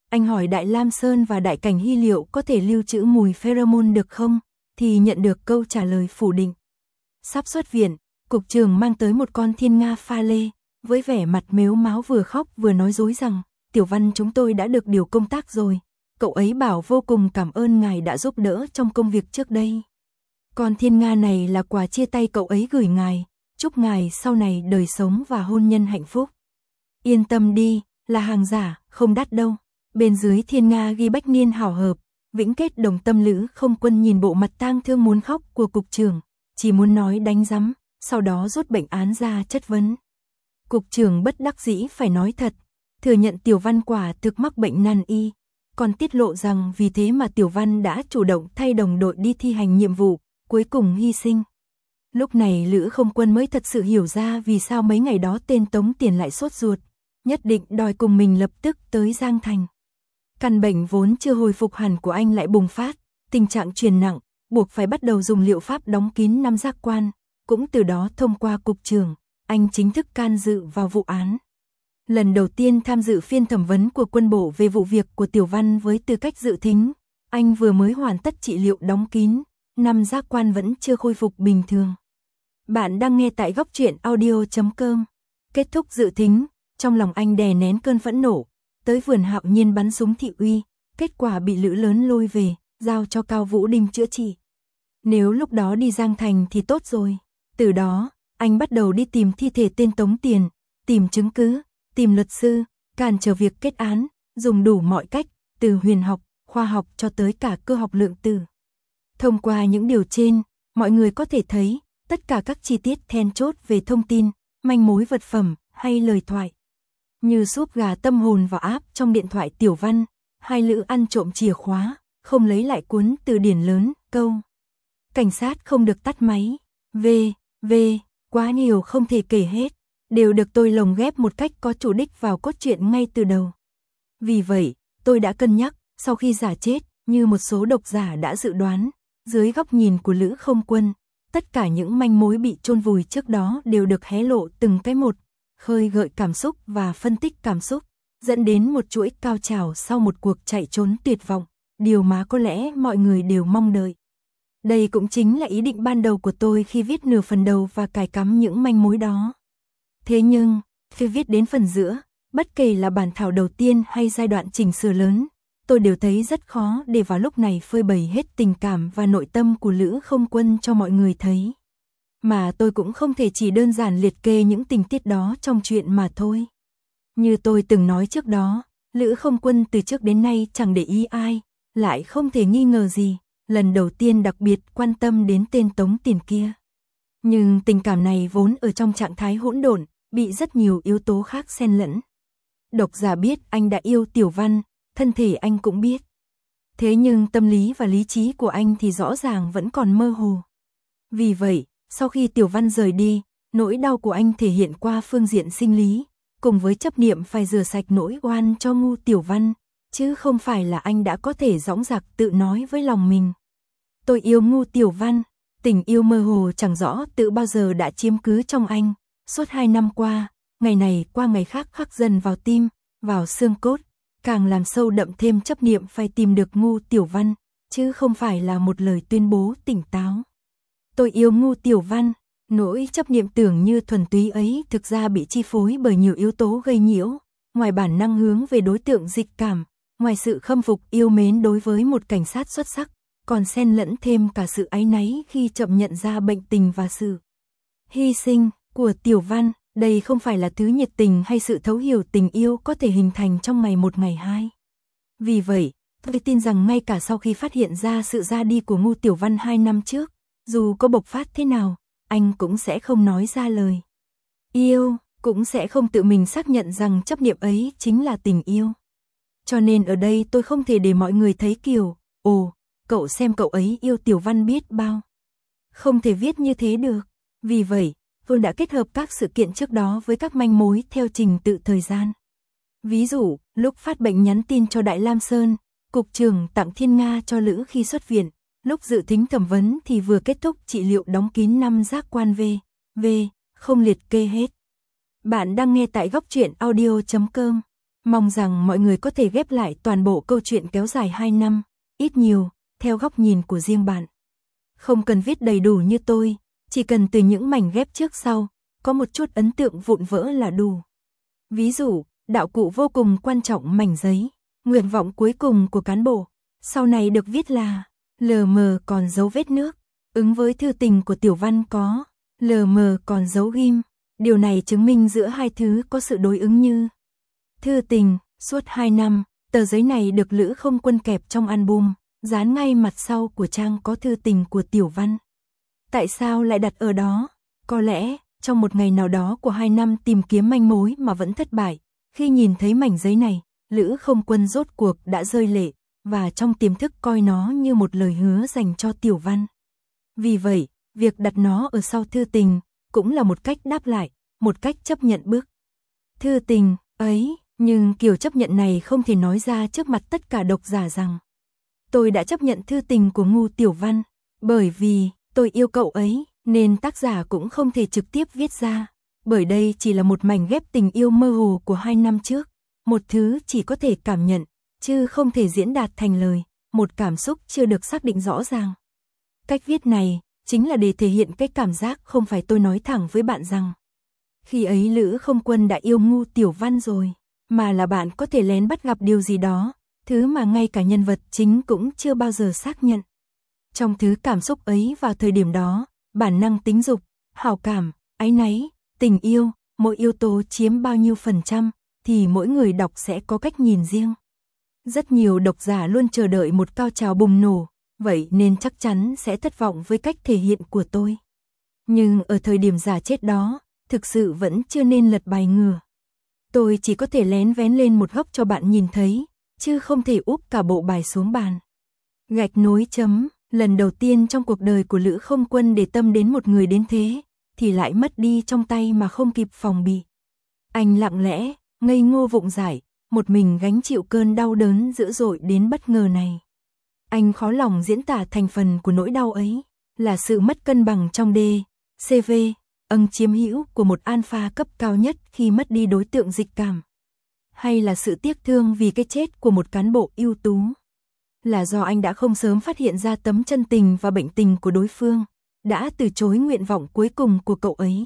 Anh hỏi Đại Lam Sơn và Đại Cảnh Hy liệu có thể lưu trữ mùi pheromone được không, thì nhận được câu trả lời phủ định. Sắp xuất viện, cục trưởng mang tới một con thiên nga pha lê, với vẻ mặt mếu máo vừa khóc vừa nói dối rằng, Tiểu Văn chúng tôi đã được điều công tác rồi, cậu ấy bảo vô cùng cảm ơn ngài đã giúp đỡ trong công việc trước đây. Con thiên nga này là quà chia tay cậu ấy gửi ngài, chúc ngài sau này đời sống và hôn nhân hạnh phúc. Yên tâm đi, là hàng giả, không đắt đâu. Bên dưới thiên nga ghi bách niên hảo hợp, vĩnh kết đồng tâm lữ không. Quân nhìn bộ mặt tang thương muốn khóc của cục trưởng, chỉ muốn nói đánh rắm, sau đó rút bệnh án ra chất vấn. Cục trưởng bất đắc dĩ phải nói thật, thừa nhận Tiểu Văn quả thực mắc bệnh nan y, còn tiết lộ rằng vì thế mà Tiểu Văn đã chủ động thay đồng đội đi thi hành nhiệm vụ, cuối cùng hy sinh. Lúc này Lữ Không Quân mới thật sự hiểu ra vì sao mấy ngày đó tên Tống Tiền lại sốt ruột, nhất định đòi cùng mình lập tức tới Giang Thành. Căn bệnh vốn chưa hồi phục hẳn của anh lại bùng phát, tình trạng truyền nặng, buộc phải bắt đầu dùng liệu pháp đóng kín năm giác quan, cũng từ đó thông qua cục trưởng, anh chính thức can dự vào vụ án. Lần đầu tiên tham dự phiên thẩm vấn của quân bộ về vụ việc của Tiểu Văn với tư cách dự thính, anh vừa mới hoàn tất trị liệu đóng kín, năm giác quan vẫn chưa khôi phục bình thường. Bạn đang nghe tại góc truyện audio chấm com. Kết thúc dự thính, trong lòng anh đè nén cơn phẫn nộ, tới vườn Hạo Nhiên bắn súng thị uy, kết quả bị Lữ Lớn lôi về, giao cho Cao Vũ Đinh chữa trị. Nếu lúc đó đi Giang Thành thì tốt rồi. Từ đó, anh bắt đầu đi tìm thi thể tên Tống Tiền, tìm chứng cứ, tìm luật sư, cản trở việc kết án, dùng đủ mọi cách, từ huyền học, khoa học cho tới cả cơ học lượng tử. Thông qua những điều trên, mọi người có thể thấy, tất cả các chi tiết then chốt về thông tin, manh mối vật phẩm hay lời thoại. Như súp gà tâm hồn vào áp trong điện thoại Tiểu Văn, hai Lữ ăn trộm chìa khóa, không lấy lại cuốn từ điển lớn, câu. Cảnh sát không được tắt máy, v, v, quá nhiều không thể kể hết, đều được tôi lồng ghép một cách có chủ đích vào cốt truyện ngay từ đầu. Vì vậy, tôi đã cân nhắc, sau khi giả chết, như một số độc giả đã dự đoán, dưới góc nhìn của Lữ Không Quân, tất cả những manh mối bị chôn vùi trước đó đều được hé lộ từng cái một, khơi gợi cảm xúc và phân tích cảm xúc, dẫn đến một chuỗi cao trào sau một cuộc chạy trốn tuyệt vọng, điều mà có lẽ mọi người đều mong đợi. Đây cũng chính là ý định ban đầu của tôi khi viết nửa phần đầu và cài cắm những manh mối đó. Thế nhưng, khi viết đến phần giữa, bất kể là bản thảo đầu tiên hay giai đoạn chỉnh sửa lớn, tôi đều thấy rất khó để vào lúc này phơi bày hết tình cảm và nội tâm của Lữ Không Quân cho mọi người thấy. Mà tôi cũng không thể chỉ đơn giản liệt kê những tình tiết đó trong chuyện mà thôi. Như tôi từng nói trước đó, Lữ Không Quân từ trước đến nay chẳng để ý ai, lại không thể nghi ngờ gì, lần đầu tiên đặc biệt quan tâm đến tên Tống Tiền kia. Nhưng tình cảm này vốn ở trong trạng thái hỗn độn, bị rất nhiều yếu tố khác xen lẫn. Độc giả biết anh đã yêu Tiểu Văn, thân thể anh cũng biết. Thế nhưng tâm lý và lý trí của anh thì rõ ràng vẫn còn mơ hồ. Vì vậy, sau khi Tiểu Văn rời đi, nỗi đau của anh thể hiện qua phương diện sinh lý, cùng với chấp niệm phải rửa sạch nỗi oan cho ngu Tiểu Văn, chứ không phải là anh đã có thể dõng dạc tự nói với lòng mình. Tôi yêu ngu Tiểu Văn, tình yêu mơ hồ chẳng rõ tự bao giờ đã chiếm cứ trong anh, suốt hai năm qua, ngày này qua ngày khác khắc dần vào tim, vào xương cốt, càng làm sâu đậm thêm chấp niệm phải tìm được ngu Tiểu Văn, chứ không phải là một lời tuyên bố tỉnh táo. Tôi yêu ngu Tiểu Văn, nỗi chấp niệm tưởng như thuần túy ấy thực ra bị chi phối bởi nhiều yếu tố gây nhiễu, ngoài bản năng hướng về đối tượng dịch cảm, ngoài sự khâm phục yêu mến đối với một cảnh sát xuất sắc, còn xen lẫn thêm cả sự áy náy khi chậm nhận ra bệnh tình và sự hy sinh của Tiểu Văn. Đây không phải là thứ nhiệt tình hay sự thấu hiểu tình yêu có thể hình thành trong ngày một ngày hai. Vì vậy, tôi tin rằng ngay cả sau khi phát hiện ra sự ra đi của ngu Tiểu Văn hai năm trước, dù có bộc phát thế nào, anh cũng sẽ không nói ra lời yêu, cũng sẽ không tự mình xác nhận rằng chấp niệm ấy chính là tình yêu. Cho nên ở đây tôi không thể để mọi người thấy kiểu, ồ, cậu xem cậu ấy yêu Tiểu Văn biết bao. Không thể viết như thế được. Vì vậy, tôi đã kết hợp các sự kiện trước đó với các manh mối theo trình tự thời gian. Ví dụ, lúc phát bệnh nhắn tin cho Đại Lam Sơn, cục trưởng tặng thiên nga cho Lữ khi xuất viện, lúc dự thính thẩm vấn thì vừa kết thúc trị liệu đóng kín năm giác quan V, V, không liệt kê hết. Bạn đang nghe tại góc truyện audio chấm com. Mong rằng mọi người có thể ghép lại toàn bộ câu chuyện kéo dài hai năm, ít nhiều, theo góc nhìn của riêng bạn. Không cần viết đầy đủ như tôi, chỉ cần từ những mảnh ghép trước sau, có một chút ấn tượng vụn vỡ là đủ. Ví dụ, đạo cụ vô cùng quan trọng mảnh giấy, nguyện vọng cuối cùng của cán bộ, sau này được viết là lờ mờ còn dấu vết nước, ứng với thư tình của Tiểu Văn có lờ mờ còn dấu ghim. Điều này chứng minh giữa hai thứ có sự đối ứng như thư tình. Suốt hai năm, tờ giấy này được Lữ Không Quân kẹp trong album, dán ngay mặt sau của trang có thư tình của Tiểu Văn. Tại sao lại đặt ở đó? Có lẽ, trong một ngày nào đó của hai năm tìm kiếm manh mối mà vẫn thất bại, khi nhìn thấy mảnh giấy này, Lữ Không Quân rốt cuộc đã rơi lệ, và trong tiềm thức coi nó như một lời hứa dành cho Tiểu Văn. Vì vậy, việc đặt nó ở sau thư tình, cũng là một cách đáp lại, một cách chấp nhận bước thư tình ấy, nhưng kiểu chấp nhận này không thể nói ra trước mặt tất cả độc giả rằng tôi đã chấp nhận thư tình của Ngu Tiểu Văn, bởi vì tôi yêu cậu ấy, nên tác giả cũng không thể trực tiếp viết ra, bởi đây chỉ là một mảnh ghép tình yêu mơ hồ của hai năm trước, một thứ chỉ có thể cảm nhận, chứ không thể diễn đạt thành lời, một cảm xúc chưa được xác định rõ ràng. Cách viết này chính là để thể hiện cái cảm giác không phải tôi nói thẳng với bạn rằng khi ấy Lữ Không Quân đã yêu Ngu Tiểu Văn rồi, mà là bạn có thể lén bắt gặp điều gì đó, thứ mà ngay cả nhân vật chính cũng chưa bao giờ xác nhận. Trong thứ cảm xúc ấy vào thời điểm đó, bản năng tính dục, hảo cảm, áy náy, tình yêu, mỗi yếu tố chiếm bao nhiêu phần trăm, thì mỗi người đọc sẽ có cách nhìn riêng. Rất nhiều độc giả luôn chờ đợi một cao trào bùng nổ, vậy nên chắc chắn sẽ thất vọng với cách thể hiện của tôi. Nhưng ở thời điểm giả chết đó, thực sự vẫn chưa nên lật bài ngửa. Tôi chỉ có thể lén vén lên một góc cho bạn nhìn thấy, chứ không thể úp cả bộ bài xuống bàn. Gạch nối chấm, lần đầu tiên trong cuộc đời của Lữ Không Quân để tâm đến một người đến thế, thì lại mất đi trong tay mà không kịp phòng bị. Anh lặng lẽ, ngây ngô vụng dại, một mình gánh chịu cơn đau đớn dữ dội đến bất ngờ này. Anh khó lòng diễn tả thành phần của nỗi đau ấy, là sự mất cân bằng trong D, xê vê, âng chiếm hữu của một alpha cấp cao nhất khi mất đi đối tượng dịch cảm. Hay là sự tiếc thương vì cái chết của một cán bộ ưu tú. Là do anh đã không sớm phát hiện ra tấm chân tình và bệnh tình của đối phương, đã từ chối nguyện vọng cuối cùng của cậu ấy.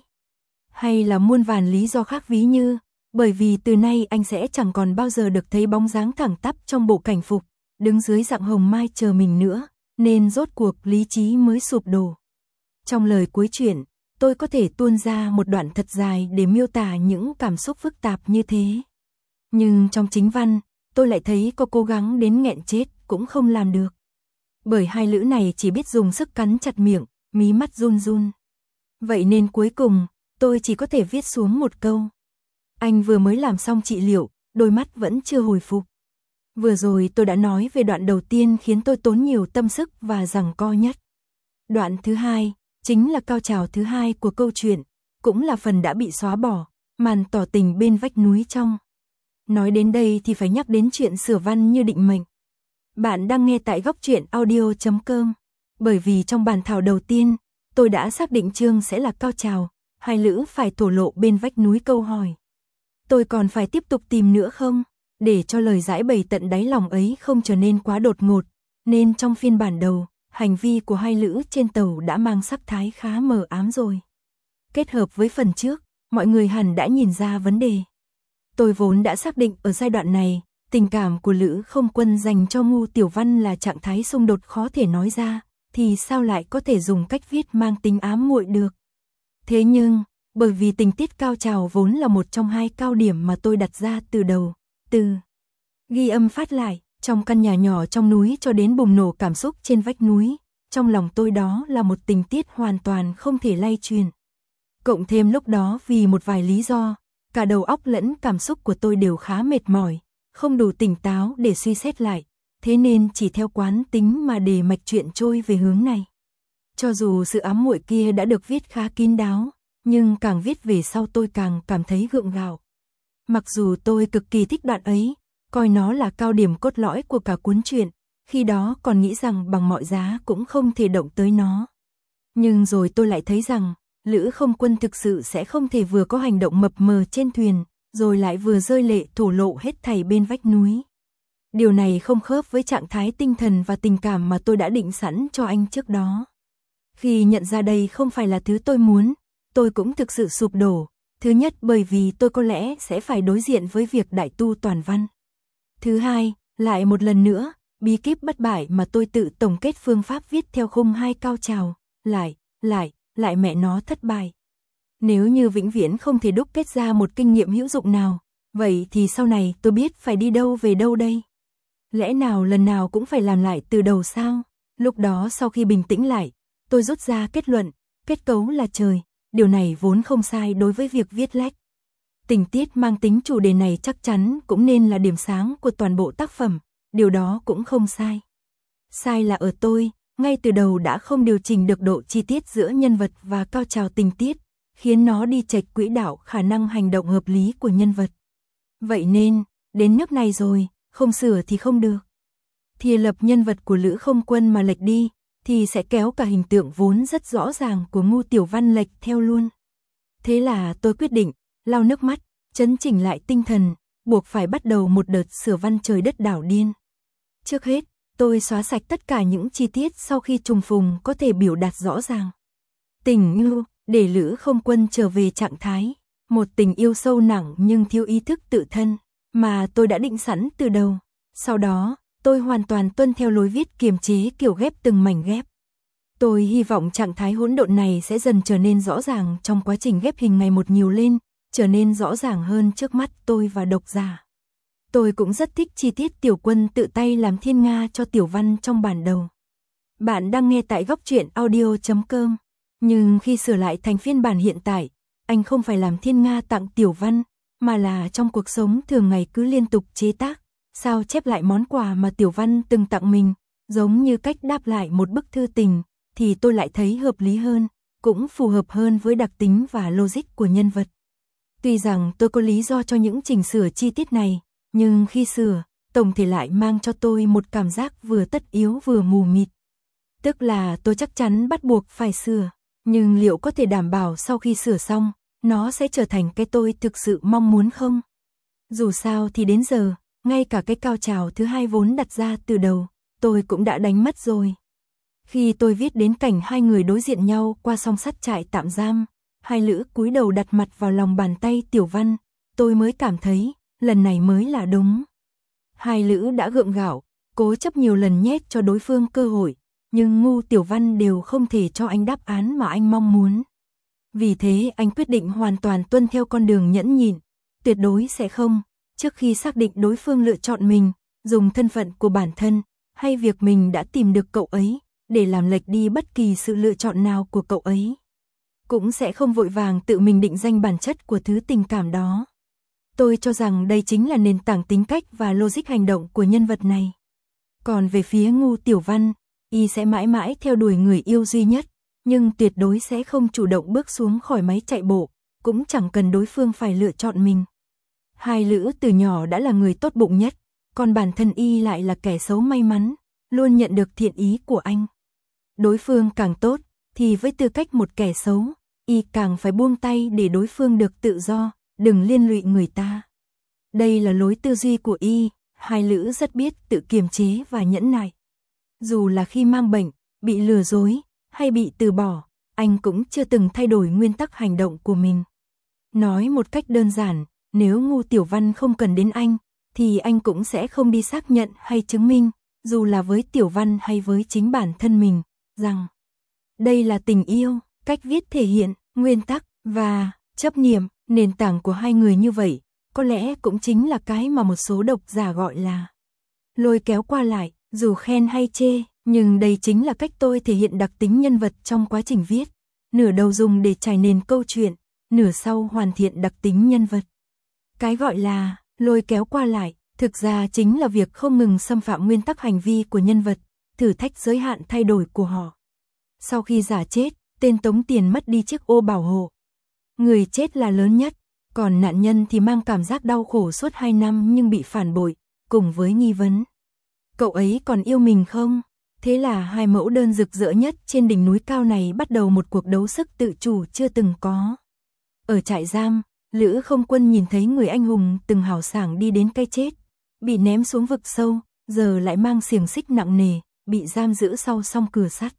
Hay là muôn vàn lý do khác ví như, bởi vì từ nay anh sẽ chẳng còn bao giờ được thấy bóng dáng thẳng tắp trong bộ cảnh phục, đứng dưới dạng hồng mai chờ mình nữa, nên rốt cuộc lý trí mới sụp đổ. Trong lời cuối truyện, tôi có thể tuôn ra một đoạn thật dài để miêu tả những cảm xúc phức tạp như thế. Nhưng trong chính văn, tôi lại thấy có cố gắng đến nghẹn chết cũng không làm được. Bởi hai lữ này chỉ biết dùng sức cắn chặt miệng, mí mắt run run. Vậy nên cuối cùng, tôi chỉ có thể viết xuống một câu. Anh vừa mới làm xong trị liệu, đôi mắt vẫn chưa hồi phục. Vừa rồi tôi đã nói về đoạn đầu tiên khiến tôi tốn nhiều tâm sức và giằng co nhất. Đoạn thứ hai, chính là cao trào thứ hai của câu chuyện, cũng là phần đã bị xóa bỏ, màn tỏ tình bên vách núi trong. Nói đến đây thì phải nhắc đến chuyện sửa văn như định mệnh. Bạn đang nghe tại góc truyện audio chấm com. Bởi vì trong bản thảo đầu tiên, tôi đã xác định chương sẽ là cao trào, hai lữ phải thổ lộ bên vách núi câu hỏi. Tôi còn phải tiếp tục tìm nữa không? Để cho lời giải bày tận đáy lòng ấy không trở nên quá đột ngột, nên trong phiên bản đầu, hành vi của hai lữ trên tàu đã mang sắc thái khá mờ ám rồi. Kết hợp với phần trước, mọi người hẳn đã nhìn ra vấn đề. Tôi vốn đã xác định ở giai đoạn này, tình cảm của Lữ Không Quân dành cho Ngu Tiểu Văn là trạng thái xung đột khó thể nói ra, thì sao lại có thể dùng cách viết mang tính ám muội được. Thế nhưng, bởi vì tình tiết cao trào vốn là một trong hai cao điểm mà tôi đặt ra từ đầu, từ ghi âm phát lại, trong căn nhà nhỏ trong núi cho đến bùng nổ cảm xúc trên vách núi, trong lòng tôi đó là một tình tiết hoàn toàn không thể lay truyền. Cộng thêm lúc đó vì một vài lý do, cả đầu óc lẫn cảm xúc của tôi đều khá mệt mỏi, không đủ tỉnh táo để suy xét lại, thế nên chỉ theo quán tính mà để mạch chuyện trôi về hướng này. Cho dù sự ám muội kia đã được viết khá kín đáo, nhưng càng viết về sau tôi càng cảm thấy gượng gạo. Mặc dù tôi cực kỳ thích đoạn ấy, coi nó là cao điểm cốt lõi của cả cuốn truyện, khi đó còn nghĩ rằng bằng mọi giá cũng không thể động tới nó. Nhưng rồi tôi lại thấy rằng, Lữ Không Quân thực sự sẽ không thể vừa có hành động mập mờ trên thuyền, rồi lại vừa rơi lệ thổ lộ hết thảy bên vách núi. Điều này không khớp với trạng thái tinh thần và tình cảm mà tôi đã định sẵn cho anh trước đó. Khi nhận ra đây không phải là thứ tôi muốn, tôi cũng thực sự sụp đổ. Thứ nhất, bởi vì tôi có lẽ sẽ phải đối diện với việc đại tu toàn văn. Thứ hai, lại một lần nữa, bí kíp bất bại mà tôi tự tổng kết phương pháp viết theo khung hai cao trào, lại, lại, lại mẹ nó thất bại. Nếu như vĩnh viễn không thể đúc kết ra một kinh nghiệm hữu dụng nào, vậy thì sau này tôi biết phải đi đâu về đâu đây? Lẽ nào lần nào cũng phải làm lại từ đầu sao? Lúc đó sau khi bình tĩnh lại, tôi rút ra kết luận, kết cấu là trời, điều này vốn không sai đối với việc viết lách. Tình tiết mang tính chủ đề này chắc chắn cũng nên là điểm sáng của toàn bộ tác phẩm, điều đó cũng không sai. Sai là ở tôi, ngay từ đầu đã không điều chỉnh được độ chi tiết giữa nhân vật và cao trào tình tiết, khiến nó đi chệch quỹ đạo khả năng hành động hợp lý của nhân vật. Vậy nên, đến nước này rồi, không sửa thì không được. Thì lập nhân vật của Lữ Không Quân mà lệch đi, thì sẽ kéo cả hình tượng vốn rất rõ ràng của Ngưu Tiểu Văn lệch theo luôn. Thế là tôi quyết định, lau nước mắt, chấn chỉnh lại tinh thần, buộc phải bắt đầu một đợt sửa văn trời đất đảo điên. Trước hết, tôi xóa sạch tất cả những chi tiết sau khi trùng phùng có thể biểu đạt rõ ràng. Tình Ngưu, để Lữ Không Quân trở về trạng thái, một tình yêu sâu nặng nhưng thiếu ý thức tự thân, mà tôi đã định sẵn từ đầu. Sau đó, tôi hoàn toàn tuân theo lối viết kiềm chế kiểu ghép từng mảnh ghép. Tôi hy vọng trạng thái hỗn độn này sẽ dần trở nên rõ ràng trong quá trình ghép hình ngày một nhiều lên, trở nên rõ ràng hơn trước mắt tôi và độc giả. Tôi cũng rất thích chi tiết Tiểu Quân tự tay làm thiên nga cho Tiểu Văn trong bản đầu. Bạn đang nghe tại góc truyện audio chấm com, nhưng khi sửa lại thành phiên bản hiện tại, anh không phải làm thiên nga tặng Tiểu Văn, mà là trong cuộc sống thường ngày cứ liên tục chế tác, sao chép lại món quà mà Tiểu Văn từng tặng mình, giống như cách đáp lại một bức thư tình, thì tôi lại thấy hợp lý hơn, cũng phù hợp hơn với đặc tính và logic của nhân vật. Tuy rằng tôi có lý do cho những chỉnh sửa chi tiết này, nhưng khi sửa, tổng thể lại mang cho tôi một cảm giác vừa tất yếu vừa mù mịt. Tức là tôi chắc chắn bắt buộc phải sửa, nhưng liệu có thể đảm bảo sau khi sửa xong, nó sẽ trở thành cái tôi thực sự mong muốn không? Dù sao thì đến giờ, ngay cả cái cao trào thứ hai vốn đặt ra từ đầu, tôi cũng đã đánh mất rồi. Khi tôi viết đến cảnh hai người đối diện nhau qua song sắt trại tạm giam, hai lữ cúi đầu đặt mặt vào lòng bàn tay Tiểu Văn, tôi mới cảm thấy, lần này mới là đúng. Hai lữ đã gượng gạo, cố chấp nhiều lần nhét cho đối phương cơ hội, nhưng Ngưu Tiểu Văn đều không thể cho anh đáp án mà anh mong muốn. Vì thế anh quyết định hoàn toàn tuân theo con đường nhẫn nhịn, tuyệt đối sẽ không, trước khi xác định đối phương lựa chọn mình, dùng thân phận của bản thân, hay việc mình đã tìm được cậu ấy, để làm lệch đi bất kỳ sự lựa chọn nào của cậu ấy. Cũng sẽ không vội vàng tự mình định danh bản chất của thứ tình cảm đó. Tôi cho rằng đây chính là nền tảng tính cách và logic hành động của nhân vật này. Còn về phía Ngưu Tiểu Văn, y sẽ mãi mãi theo đuổi người yêu duy nhất, nhưng tuyệt đối sẽ không chủ động bước xuống khỏi máy chạy bộ, cũng chẳng cần đối phương phải lựa chọn mình. Hai lữ từ nhỏ đã là người tốt bụng nhất, còn bản thân y lại là kẻ xấu may mắn, luôn nhận được thiện ý của anh. Đối phương càng tốt, thì với tư cách một kẻ xấu, y càng phải buông tay để đối phương được tự do, đừng liên lụy người ta. Đây là lối tư duy của y, hai lữ rất biết tự kiềm chế và nhẫn nại. Dù là khi mang bệnh, bị lừa dối, hay bị từ bỏ, anh cũng chưa từng thay đổi nguyên tắc hành động của mình. Nói một cách đơn giản, nếu Ngưu Tiểu Văn không cần đến anh, thì anh cũng sẽ không đi xác nhận hay chứng minh, dù là với Tiểu Văn hay với chính bản thân mình, rằng đây là tình yêu, cách viết thể hiện, nguyên tắc, và chấp niệm, nền tảng của hai người như vậy, có lẽ cũng chính là cái mà một số độc giả gọi là lôi kéo qua lại, dù khen hay chê, nhưng đây chính là cách tôi thể hiện đặc tính nhân vật trong quá trình viết, nửa đầu dùng để trải nền câu chuyện, nửa sau hoàn thiện đặc tính nhân vật. Cái gọi là lôi kéo qua lại, thực ra chính là việc không ngừng xâm phạm nguyên tắc hành vi của nhân vật, thử thách giới hạn thay đổi của họ. Sau khi giả chết, tên tống tiền mất đi chiếc ô bảo hộ. Người chết là lớn nhất, còn nạn nhân thì mang cảm giác đau khổ suốt hai năm nhưng bị phản bội, cùng với nghi vấn. Cậu ấy còn yêu mình không? Thế là hai mẫu đơn rực rỡ nhất trên đỉnh núi cao này bắt đầu một cuộc đấu sức tự chủ chưa từng có. Ở trại giam, Lữ Không Quân nhìn thấy người anh hùng từng hào sảng đi đến cái chết, bị ném xuống vực sâu, giờ lại mang xiềng xích nặng nề, bị giam giữ sau song cửa sắt.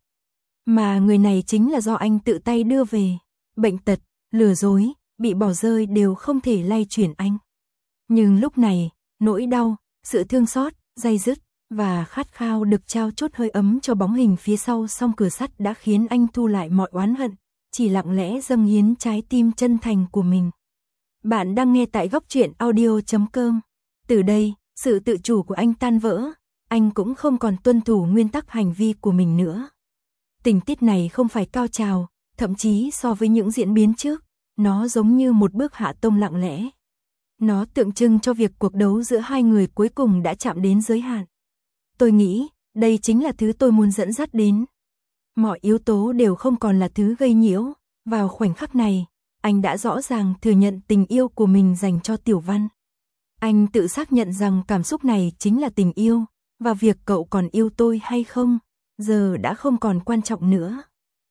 Mà người này chính là do anh tự tay đưa về, bệnh tật, lừa dối, bị bỏ rơi đều không thể lay chuyển anh. Nhưng lúc này, nỗi đau, sự thương xót, day dứt và khát khao được trao chốt hơi ấm cho bóng hình phía sau song cửa sắt đã khiến anh thu lại mọi oán hận, chỉ lặng lẽ dâng hiến trái tim chân thành của mình. Bạn đang nghe tại góc truyện audio chấm com. Từ đây, sự tự chủ của anh tan vỡ, anh cũng không còn tuân thủ nguyên tắc hành vi của mình nữa. Tình tiết này không phải cao trào, thậm chí so với những diễn biến trước, nó giống như một bước hạ tông lặng lẽ. Nó tượng trưng cho việc cuộc đấu giữa hai người cuối cùng đã chạm đến giới hạn. Tôi nghĩ, đây chính là thứ tôi muốn dẫn dắt đến. Mọi yếu tố đều không còn là thứ gây nhiễu, vào khoảnh khắc này, anh đã rõ ràng thừa nhận tình yêu của mình dành cho Tiểu Văn. Anh tự xác nhận rằng cảm xúc này chính là tình yêu, và việc cậu còn yêu tôi hay không, giờ đã không còn quan trọng nữa.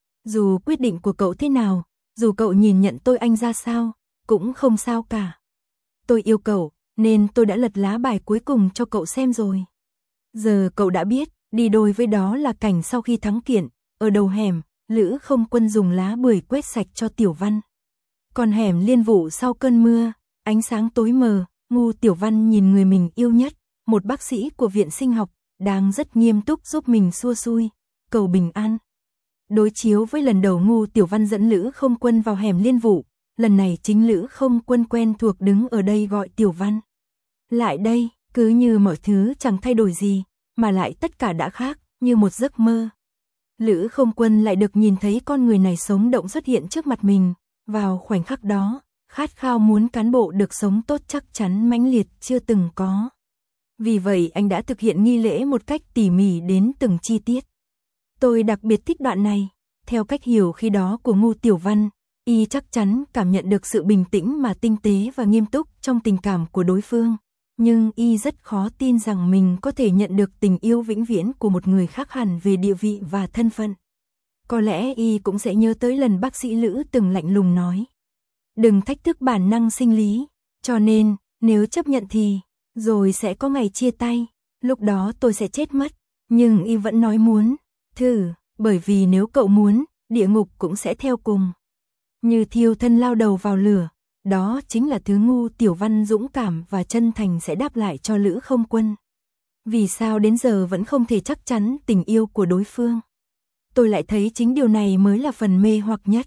Dù quyết định của cậu thế nào, dù cậu nhìn nhận tôi anh ra sao, cũng không sao cả. Tôi yêu cậu, nên tôi đã lật lá bài cuối cùng cho cậu xem rồi. Giờ cậu đã biết, đi đôi với đó là cảnh sau khi thắng kiện, ở đầu hẻm, Lữ Không Quân dùng lá bưởi quét sạch cho Tiểu Văn. Còn hẻm liên vụ sau cơn mưa, ánh sáng tối mờ, ngu Tiểu Văn nhìn người mình yêu nhất, một bác sĩ của viện sinh học, đang rất nghiêm túc giúp mình xua xui, cầu bình an. Đối chiếu với lần đầu ngu Tiểu Văn dẫn Lữ Không Quân vào hẻm liên vụ, lần này chính Lữ Không Quân quen thuộc đứng ở đây gọi Tiểu Văn. Lại đây, cứ như mọi thứ chẳng thay đổi gì, mà lại tất cả đã khác, như một giấc mơ. Lữ Không Quân lại được nhìn thấy con người này sống động xuất hiện trước mặt mình, vào khoảnh khắc đó, khát khao muốn cán bộ được sống tốt chắc chắn mãnh liệt chưa từng có. Vì vậy anh đã thực hiện nghi lễ một cách tỉ mỉ đến từng chi tiết. Tôi đặc biệt thích đoạn này, theo cách hiểu khi đó của ngu Tiểu Văn, y chắc chắn cảm nhận được sự bình tĩnh mà tinh tế và nghiêm túc trong tình cảm của đối phương, nhưng y rất khó tin rằng mình có thể nhận được tình yêu vĩnh viễn của một người khác hẳn về địa vị và thân phận. Có lẽ y cũng sẽ nhớ tới lần bác sĩ Lữ từng lạnh lùng nói, đừng thách thức bản năng sinh lý, cho nên, nếu chấp nhận thì, rồi sẽ có ngày chia tay, lúc đó tôi sẽ chết mất, nhưng y vẫn nói muốn, thử, bởi vì nếu cậu muốn, địa ngục cũng sẽ theo cùng. Như thiêu thân lao đầu vào lửa, đó chính là thứ ngu Tiểu Văn dũng cảm và chân thành sẽ đáp lại cho Lữ Không Quân. Vì sao đến giờ vẫn không thể chắc chắn tình yêu của đối phương? Tôi lại thấy chính điều này mới là phần mê hoặc nhất.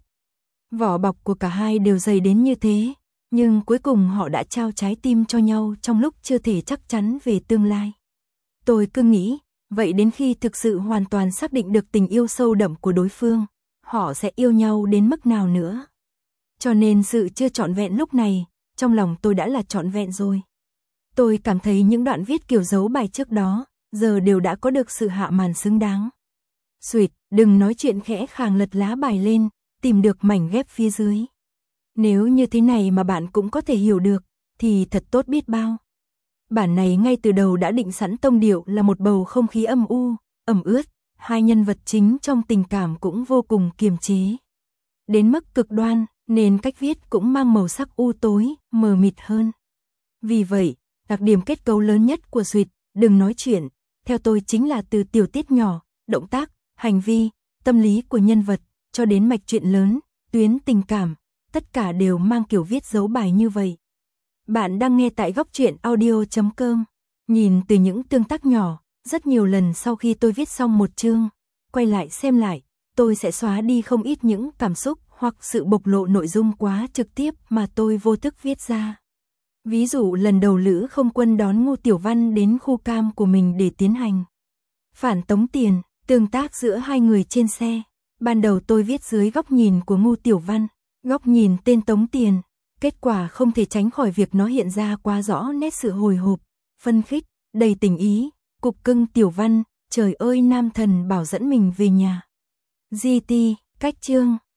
Vỏ bọc của cả hai đều dày đến như thế, nhưng cuối cùng họ đã trao trái tim cho nhau trong lúc chưa thể chắc chắn về tương lai. Tôi cứ nghĩ, vậy đến khi thực sự hoàn toàn xác định được tình yêu sâu đậm của đối phương, họ sẽ yêu nhau đến mức nào nữa. Cho nên sự chưa trọn vẹn lúc này, trong lòng tôi đã là trọn vẹn rồi. Tôi cảm thấy những đoạn viết kiểu dấu bài trước đó, giờ đều đã có được sự hạ màn xứng đáng. Xuyệt, đừng nói chuyện khẽ khàng lật lá bài lên, tìm được mảnh ghép phía dưới. Nếu như thế này mà bạn cũng có thể hiểu được, thì thật tốt biết bao. Bản này ngay từ đầu đã định sẵn tông điệu là một bầu không khí âm u, ẩm ướt, hai nhân vật chính trong tình cảm cũng vô cùng kiềm chế. Đến mức cực đoan, nên cách viết cũng mang màu sắc u tối, mờ mịt hơn. Vì vậy, đặc điểm kết cấu lớn nhất của Xuyệt, đừng nói chuyện, theo tôi chính là từ tiểu tiết nhỏ, động tác, hành vi, tâm lý của nhân vật, cho đến mạch truyện lớn, tuyến tình cảm, tất cả đều mang kiểu viết dấu bài như vậy. Bạn đang nghe tại góc truyện audio chấm com. Nhìn từ những tương tác nhỏ, rất nhiều lần sau khi tôi viết xong một chương, quay lại xem lại, tôi sẽ xóa đi không ít những cảm xúc hoặc sự bộc lộ nội dung quá trực tiếp mà tôi vô thức viết ra. Ví dụ lần đầu Lữ Không Quân đón ngu Tiểu Văn đến khu cam của mình để tiến hành phản tống tiền, tương tác giữa hai người trên xe. Ban đầu tôi viết dưới góc nhìn của ngu Tiểu Văn, góc nhìn tên tống tiền. Kết quả không thể tránh khỏi việc nó hiện ra quá rõ nét sự hồi hộp, phân khích, đầy tình ý, cục cưng Tiểu Văn, trời ơi nam thần bảo dẫn mình về nhà. giê tê, cách chương.